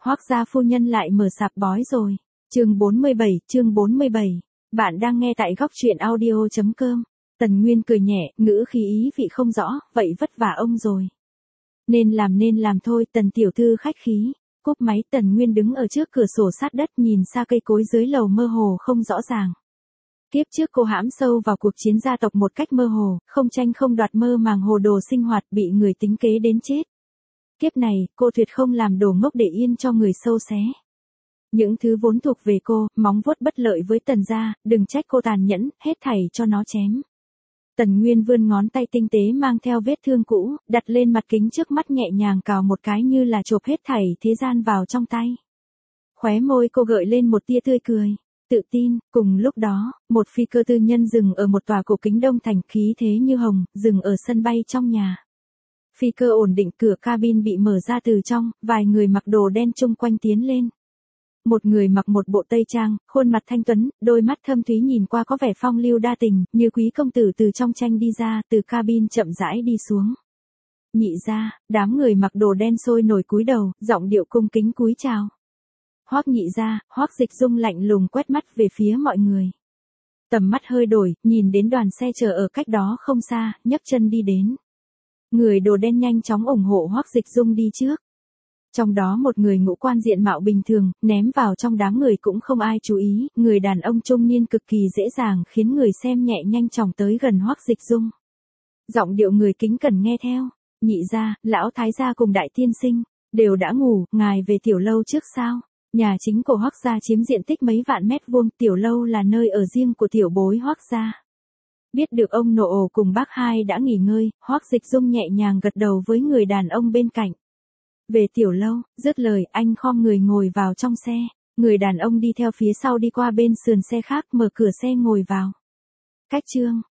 Hoác gia phu nhân lại mở sạp bói rồi. Chương 47. Bạn đang nghe tại góc truyện audio.com. Tần Nguyên cười nhẹ, ngữ khí ý vị không rõ, vậy vất vả ông rồi. Nên làm thôi, Tần tiểu thư khách khí. Cúp máy, Tần Nguyên đứng ở trước cửa sổ sát đất nhìn xa cây cối dưới lầu mơ hồ không rõ ràng. Kiếp trước cô hãm sâu vào cuộc chiến gia tộc một cách mơ hồ, không tranh không đoạt, mơ màng hồ đồ sinh hoạt, bị người tính kế đến chết. Kiếp này, cô tuyệt không làm đồ ngốc để yên cho người sâu xé. Những thứ vốn thuộc về cô, móng vuốt bất lợi với Tần gia, đừng trách cô tàn nhẫn, hết thảy cho nó chém. Tần Nguyên vươn ngón tay tinh tế mang theo vết thương cũ, đặt lên mặt kính trước mắt nhẹ nhàng cào một cái như là chộp hết thảy thế gian vào trong tay. Khóe môi cô gợi lên một tia tươi cười, tự tin. Cùng lúc đó, một phi cơ tư nhân dừng ở một tòa cổ kính Đông Thành, khí thế như hồng, dừng ở sân bay trong nhà. Phi cơ ổn định, cửa cabin bị mở ra từ trong, vài người mặc đồ đen chung quanh tiến lên. Một người mặc một bộ tây trang, khuôn mặt thanh tuấn, đôi mắt thâm thúy nhìn qua có vẻ phong lưu đa tình, như quý công tử từ trong tranh đi ra, từ cabin chậm rãi đi xuống. Nhị gia, đám người mặc đồ đen sôi nổi cúi đầu, giọng điệu cung kính cúi chào. Hoắc nhị gia, Hoắc Dịch Dung lạnh lùng quét mắt về phía mọi người. Tầm mắt hơi đổi, nhìn đến đoàn xe chờ ở cách đó không xa, nhấc chân đi đến. Người đồ đen nhanh chóng ủng hộ Hoắc Dịch Dung đi trước. Trong đó một người ngũ quan diện mạo bình thường, ném vào trong đám người cũng không ai chú ý, người đàn ông trung niên cực kỳ dễ dàng khiến người xem nhẹ nhanh chóng tới gần Hoắc Dịch Dung. Giọng điệu người kính cẩn nghe theo, nhị gia, lão thái gia cùng đại tiên sinh, đều đã ngủ, ngài về tiểu lâu trước sao? Nhà chính của Hoắc gia chiếm diện tích mấy vạn mét vuông, tiểu lâu là nơi ở riêng của tiểu bối Hoắc gia. Biết được ông nội cùng bác hai đã nghỉ ngơi, Hoắc Dịch Dung nhẹ nhàng gật đầu với người đàn ông bên cạnh. Về tiểu lâu, dứt lời, anh khom người ngồi vào trong xe, người đàn ông đi theo phía sau đi qua bên sườn xe khác, mở cửa xe ngồi vào. Cách chương,